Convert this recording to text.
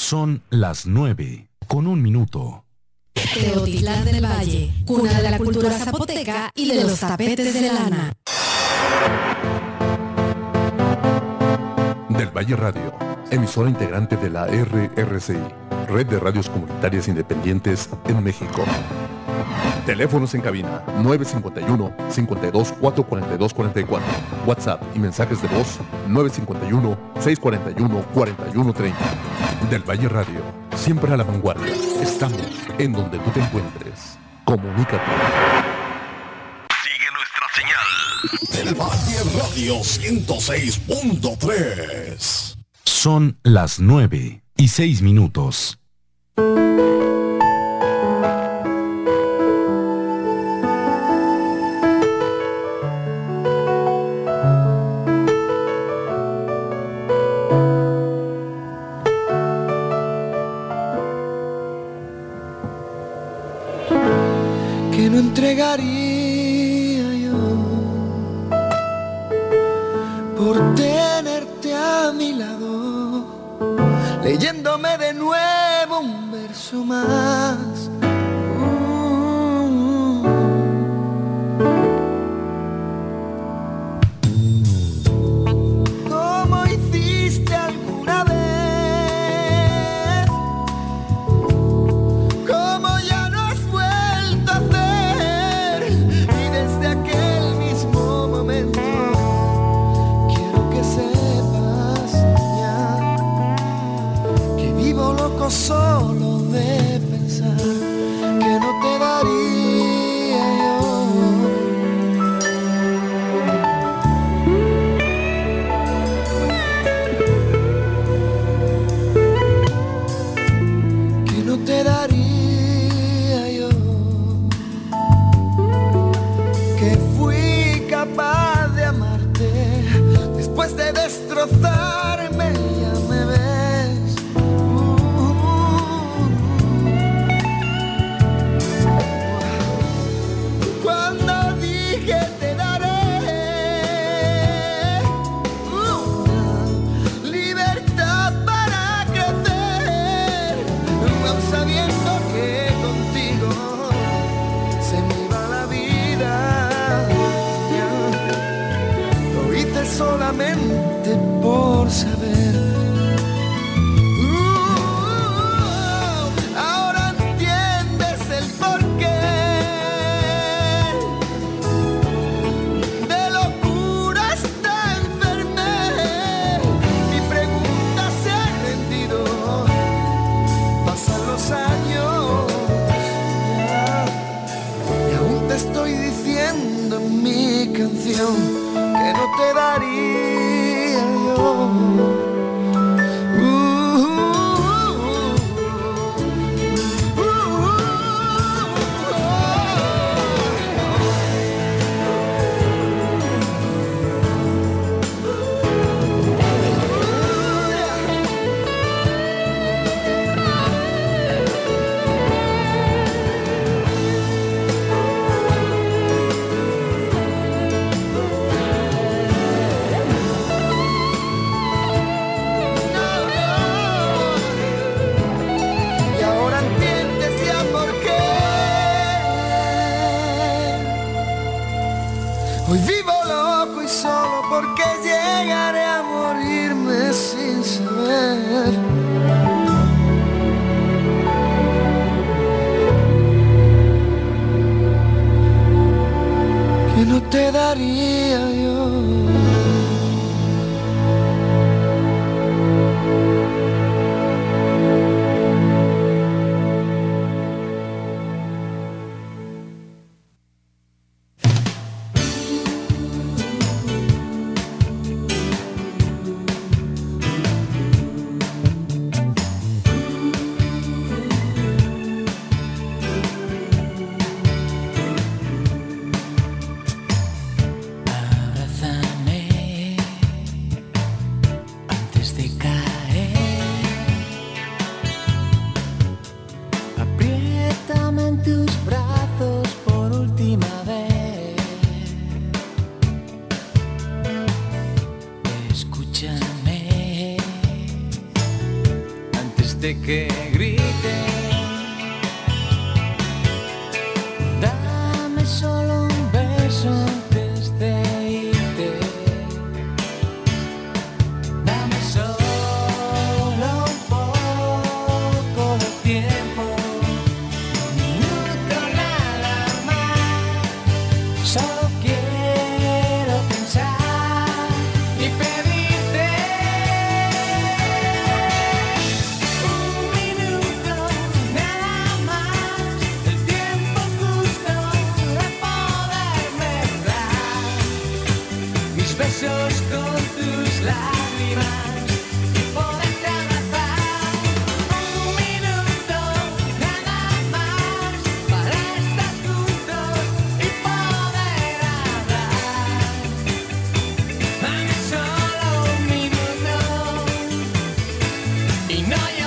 Son las 9:01. Teotitlán del Valle, cuna de la cultura zapoteca y de los tapetes de lana. Del Valle Radio, emisora integrante de la RRCI, Red de Radios Comunitarias Independientes en México. Teléfonos en cabina 951-52-442-44. WhatsApp y mensajes de voz 951-641-4130. Del Valle Radio, siempre a la vanguardia. Estamos en donde tú te encuentres. Comunícate. Sigue nuestra señal. Del Valle Radio 106.3. Son las 9:06. Que no entregaría yo por tenerte a mi lado, leyéndome de nuevo un verso más. Como hiciste alguna vez, como ya no has vuelto a hacer, y desde aquel mismo momento quiero que sepas ya que vivo loco solo de pensar que no te daría yo que no te daría yo, que fui capaz de amarte después de destrozarme, ya me ves. Cuando dije te daré una libertad para crecer, aun sabiendo que contigo se me iba la vida, lo hice solamente por saber. Ahora entiendes el porqué de locura esta enfermé. Mi pregunta se ha rendido, pasan los años y aún te estoy diciendo en mi canción que no te daría yo. Y ahora entiendes ya por qué hoy vivo loco y solo porque llegaré a morirme sin saber que no te daría yo. gente que grite. Dame solo un beso antes de irte. Dame solo un poco de tiempo, un minuto nada más. Solo quiero pensar y pedirte un minuto nada más, el tiempo justo de poderme dar mis besos con tus lágrimas y poderte abrazar. Un minuto nada más para estar juntos y poder hablar. Dame solo un minuto y no